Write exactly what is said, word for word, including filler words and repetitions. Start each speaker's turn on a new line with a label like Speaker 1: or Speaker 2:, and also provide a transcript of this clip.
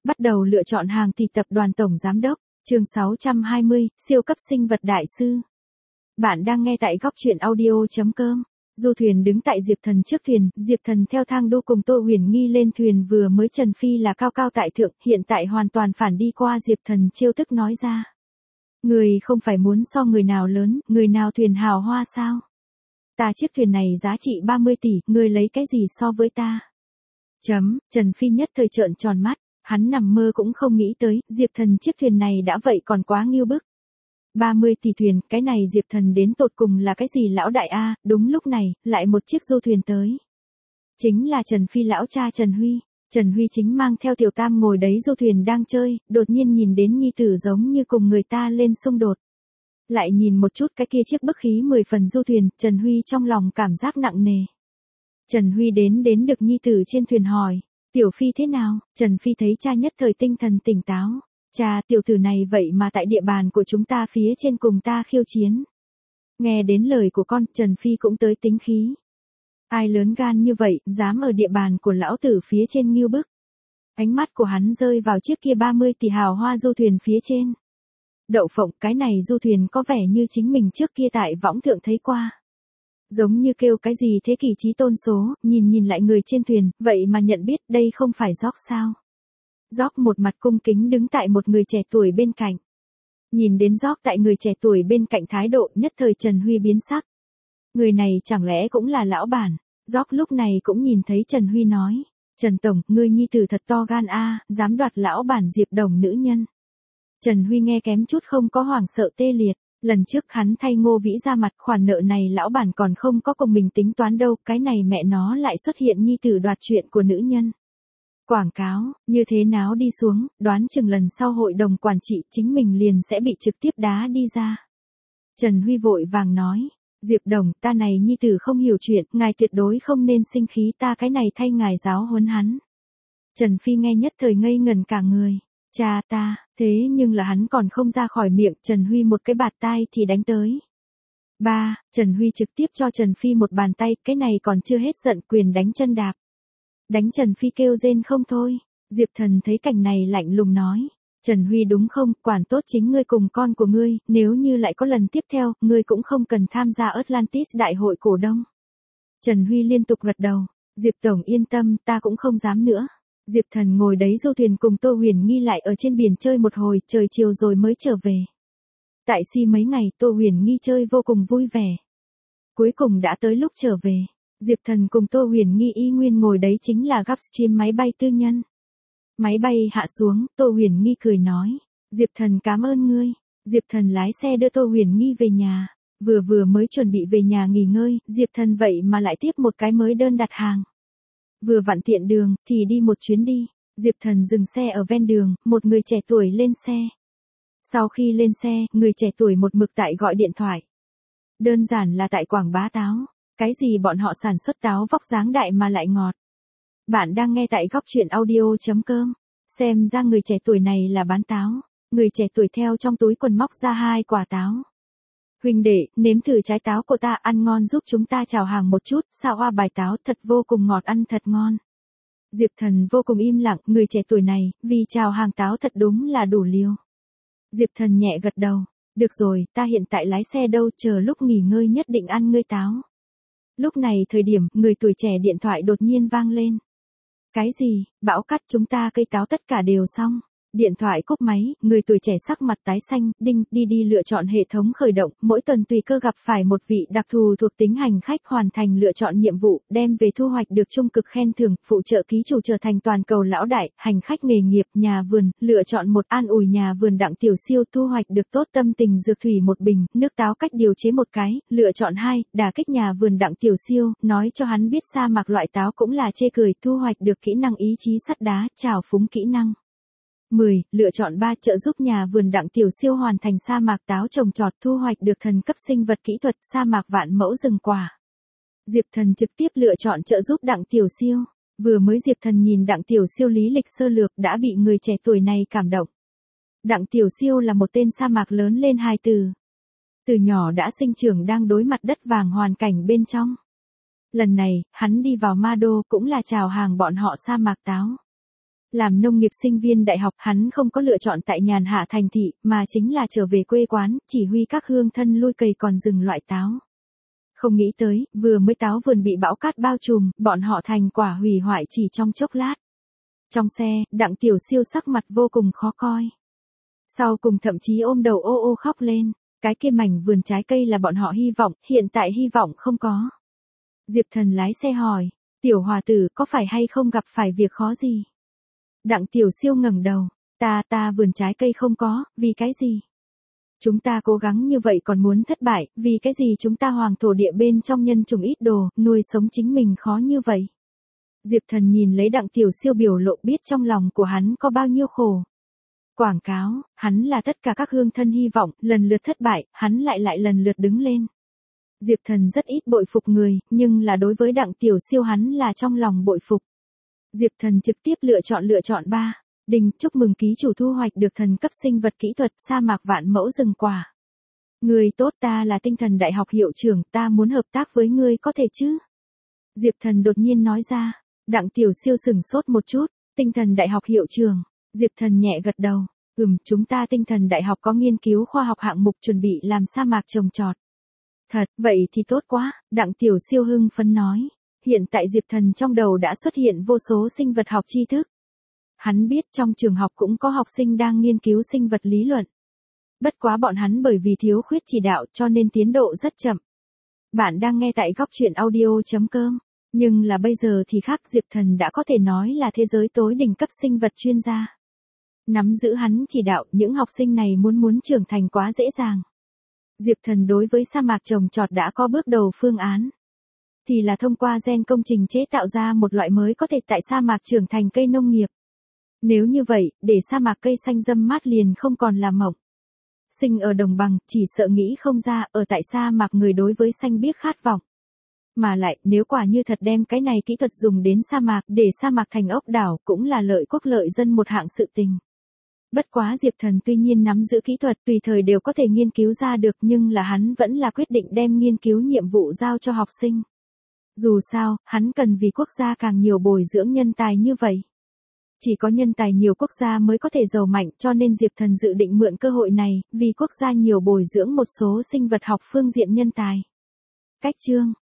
Speaker 1: Bắt đầu lựa chọn hàng thì tập đoàn tổng giám đốc, chương sáu trăm hai mươi, siêu cấp sinh vật đại sư. Bạn đang nghe tại góc truyện audio chấm com. Du thuyền đứng tại Diệp Thần trước thuyền, Diệp Thần theo thang đu cùng Tô Huyền Nghi lên thuyền, vừa mới Trần Phi là cao cao tại thượng, hiện tại hoàn toàn phản đi qua. Diệp Thần trêu tức nói ra. Người không phải muốn so người nào lớn, người nào thuyền hào hoa sao? Ta chiếc thuyền này giá trị ba mươi tỷ, người lấy cái gì so với ta? Chấm, Trần Phi nhất thời trợn tròn mắt, hắn nằm mơ cũng không nghĩ tới, Diệp Thần chiếc thuyền này đã vậy còn quá nghiêu bức. ba mươi tỷ thuyền, cái này Diệp Thần đến tột cùng là cái gì lão đại a? Đúng lúc này, lại một chiếc du thuyền tới. Chính là Trần Phi lão cha Trần Huy. Trần Huy chính mang theo Tiểu Tam ngồi đấy du thuyền đang chơi, đột nhiên nhìn đến nhi tử giống như cùng người ta lên xung đột. Lại nhìn một chút cái kia chiếc bức khí mười phần du thuyền, Trần Huy trong lòng cảm giác nặng nề. Trần Huy đến đến được nhi tử trên thuyền hỏi, Tiểu Phi thế nào? Trần Phi thấy cha nhất thời tinh thần tỉnh táo. Cha, tiểu tử này vậy mà tại địa bàn của chúng ta phía trên cùng ta khiêu chiến. Nghe đến lời của con, Trần Phi cũng tới tính khí. Ai lớn gan như vậy, dám ở địa bàn của lão tử phía trên nghiêu bức. Ánh mắt của hắn rơi vào chiếc kia ba mươi tỷ hào hoa du thuyền phía trên. Đậu phộng, cái này du thuyền có vẻ như chính mình trước kia tại võng thượng thấy qua. Giống như kêu cái gì thế kỷ chí tôn số, nhìn nhìn lại người trên thuyền, vậy mà nhận biết đây không phải Gióc sao. Gióc một mặt cung kính đứng tại một người trẻ tuổi bên cạnh. Nhìn đến Gióc tại người trẻ tuổi bên cạnh thái độ, nhất thời Trần Huy biến sắc. Người này chẳng lẽ cũng là lão bản? Gióc lúc này cũng nhìn thấy Trần Huy nói. Trần Tổng, ngươi nhi tử thật to gan a, dám đoạt lão bản Diệp Đồng nữ nhân. Trần Huy nghe kém chút không có hoảng sợ tê liệt. Lần trước hắn thay Ngô Vĩ ra mặt, khoản nợ này lão bản còn không có cùng mình tính toán đâu, cái này mẹ nó lại xuất hiện nhi tử đoạt chuyện của nữ nhân. Quảng cáo, như thế náo đi xuống, đoán chừng lần sau hội đồng quản trị chính mình liền sẽ bị trực tiếp đá đi ra. Trần Huy vội vàng nói, Diệp Đồng, ta này nhi tử không hiểu chuyện, ngài tuyệt đối không nên sinh khí, ta cái này thay ngài giáo huấn hắn. Trần Phi nghe nhất thời ngây ngần cả người. Cha ta, thế nhưng là hắn còn không ra khỏi miệng, Trần Huy một cái bạt tai thì đánh tới. Ba, Trần Huy trực tiếp cho Trần Phi một bàn tay, cái này còn chưa hết giận, quyền đánh chân đạp. Đánh Trần Phi kêu rên không thôi. Diệp Thần thấy cảnh này lạnh lùng nói. Trần Huy đúng không, quản tốt chính ngươi cùng con của ngươi, nếu như lại có lần tiếp theo, ngươi cũng không cần tham gia Atlantis đại hội cổ đông. Trần Huy liên tục gật đầu. Diệp Tổng yên tâm, ta cũng không dám nữa. Diệp Thần ngồi đấy du thuyền cùng Tô Huyền Nghi lại ở trên biển chơi một hồi, trời chiều rồi mới trở về. Tại Si mấy ngày, Tô Huyền Nghi chơi vô cùng vui vẻ. Cuối cùng đã tới lúc trở về. Diệp Thần cùng Tô Huyền Nghi y nguyên ngồi đấy chính là Gulfstream máy bay tư nhân. Máy bay hạ xuống, Tô Huyền Nghi cười nói. Diệp Thần cảm ơn ngươi. Diệp Thần lái xe đưa Tô Huyền Nghi về nhà. Vừa vừa mới chuẩn bị về nhà nghỉ ngơi, Diệp Thần vậy mà lại tiếp một cái mới đơn đặt hàng. Vừa vặn tiện đường, thì đi một chuyến đi. Diệp Thần dừng xe ở ven đường, một người trẻ tuổi lên xe. Sau khi lên xe, người trẻ tuổi một mực tại gọi điện thoại. Đơn giản là tại quảng bá táo. Cái gì bọn họ sản xuất táo vóc dáng đại mà lại ngọt. Bạn đang nghe tại góc truyện audio chấm com. Xem ra người trẻ tuổi này là bán táo. Người trẻ tuổi theo trong túi quần móc ra hai quả táo. Huynh đệ, nếm thử trái táo của ta, ăn ngon giúp chúng ta chào hàng một chút, sao hoa bài táo thật vô cùng ngọt, ăn thật ngon. Diệp Thần vô cùng im lặng, người trẻ tuổi này, vì chào hàng táo thật đúng là đủ liều. Diệp Thần nhẹ gật đầu, được rồi, ta hiện tại lái xe đâu, chờ lúc nghỉ ngơi nhất định ăn ngươi táo. Lúc này thời điểm, người tuổi trẻ điện thoại đột nhiên vang lên. Cái gì, bão cắt chúng ta cây táo tất cả đều xong. Điện thoại cúp máy, người tuổi trẻ sắc mặt tái xanh, đinh, đi đi lựa chọn hệ thống khởi động, mỗi tuần tùy cơ gặp phải một vị đặc thù thuộc tính hành khách hoàn thành lựa chọn nhiệm vụ, đem về thu hoạch được trung cực khen thưởng, phụ trợ ký chủ trở thành toàn cầu lão đại, hành khách nghề nghiệp, nhà vườn, lựa chọn một an ủi nhà vườn Đặng Tiểu Siêu, thu hoạch được tốt tâm tình dược thủy một bình, nước táo cách điều chế một cái, lựa chọn hai, đả kích nhà vườn Đặng Tiểu Siêu, nói cho hắn biết sa mạc loại táo cũng là chê cười, thu hoạch được kỹ năng ý chí sắt đá, trào phúng kỹ năng. mười. Lựa chọn ba, trợ giúp nhà vườn Đặng Tiểu Siêu hoàn thành sa mạc táo trồng trọt, thu hoạch được thần cấp sinh vật kỹ thuật sa mạc vạn mẫu rừng quả. Diệp Thần trực tiếp lựa chọn trợ giúp Đặng Tiểu Siêu. Vừa mới Diệp Thần nhìn Đặng Tiểu Siêu lý lịch sơ lược đã bị người trẻ tuổi này cảm động. Đặng Tiểu Siêu là một tên sa mạc lớn lên hai từ. Từ nhỏ đã sinh trưởng đang đối mặt đất vàng hoàn cảnh bên trong. Lần này, hắn đi vào Ma Đô cũng là chào hàng bọn họ sa mạc táo. Làm nông nghiệp sinh viên đại học, hắn không có lựa chọn tại nhàn hạ thành thị, mà chính là trở về quê quán, chỉ huy các hương thân lui cày còn rừng loại táo. Không nghĩ tới, vừa mới táo vườn bị bão cát bao trùm, bọn họ thành quả hủy hoại chỉ trong chốc lát. Trong xe, Đặng Tiểu Siêu sắc mặt vô cùng khó coi. Sau cùng thậm chí ôm đầu ô ô khóc lên, cái kia mảnh vườn trái cây là bọn họ hy vọng, hiện tại hy vọng không có. Diệp Thần lái xe hỏi, tiểu hòa tử có phải hay không gặp phải việc khó gì? Đặng Tiểu Siêu ngẩng đầu, ta ta vườn trái cây không có, vì cái gì? Chúng ta cố gắng như vậy còn muốn thất bại, vì cái gì chúng ta hoàng thổ địa bên trong nhân chủng ít đồ, nuôi sống chính mình khó như vậy? Diệp Thần nhìn lấy Đặng Tiểu Siêu biểu lộ biết trong lòng của hắn có bao nhiêu khổ. Quảng cáo, hắn là tất cả các hương thân hy vọng, lần lượt thất bại, hắn lại lại lần lượt đứng lên. Diệp Thần rất ít bội phục người, nhưng là đối với Đặng Tiểu Siêu hắn là trong lòng bội phục. Diệp Thần trực tiếp lựa chọn lựa chọn ba. Đinh, chúc mừng ký chủ thu hoạch được thần cấp sinh vật kỹ thuật sa mạc vạn mẫu rừng quả. Người tốt, ta là tinh thần đại học hiệu trưởng, ta muốn hợp tác với ngươi có thể chứ? Diệp Thần đột nhiên nói ra. Đặng Tiểu Siêu sừng sốt một chút, tinh thần đại học hiệu trưởng. Diệp Thần nhẹ gật đầu, ừm, chúng ta tinh thần đại học có nghiên cứu khoa học hạng mục chuẩn bị làm sa mạc trồng trọt. Thật, vậy thì tốt quá, Đặng Tiểu Siêu hưng phấn nói. Hiện tại Diệp Thần trong đầu đã xuất hiện vô số sinh vật học tri thức. Hắn biết trong trường học cũng có học sinh đang nghiên cứu sinh vật lý luận. Bất quá bọn hắn bởi vì thiếu khuyết chỉ đạo cho nên tiến độ rất chậm. Bạn đang nghe tại góc truyện audio chấm com. Nhưng là bây giờ thì khác, Diệp Thần đã có thể nói là thế giới tối đỉnh cấp sinh vật chuyên gia. Nắm giữ hắn chỉ đạo, những học sinh này muốn muốn trưởng thành quá dễ dàng. Diệp Thần đối với sa mạc trồng trọt đã có bước đầu phương án. Thì là thông qua gen công trình chế tạo ra một loại mới có thể tại sa mạc trưởng thành cây nông nghiệp. Nếu như vậy, để sa mạc cây xanh râm mát liền không còn là mộng. Sinh ở đồng bằng, chỉ sợ nghĩ không ra, ở tại sa mạc người đối với xanh biếc khát vọng. Mà lại, nếu quả như thật đem cái này kỹ thuật dùng đến sa mạc, để sa mạc thành ốc đảo, cũng là lợi quốc lợi dân một hạng sự tình. Bất quá Diệp Thần tuy nhiên nắm giữ kỹ thuật tùy thời đều có thể nghiên cứu ra được, nhưng là hắn vẫn là quyết định đem nghiên cứu nhiệm vụ giao cho học sinh. Dù sao, hắn cần vì quốc gia càng nhiều bồi dưỡng nhân tài như vậy. Chỉ có nhân tài nhiều quốc gia mới có thể giàu mạnh, cho nên Diệp Thần dự định mượn cơ hội này, vì quốc gia nhiều bồi dưỡng một số sinh vật học phương diện nhân tài. Cách chương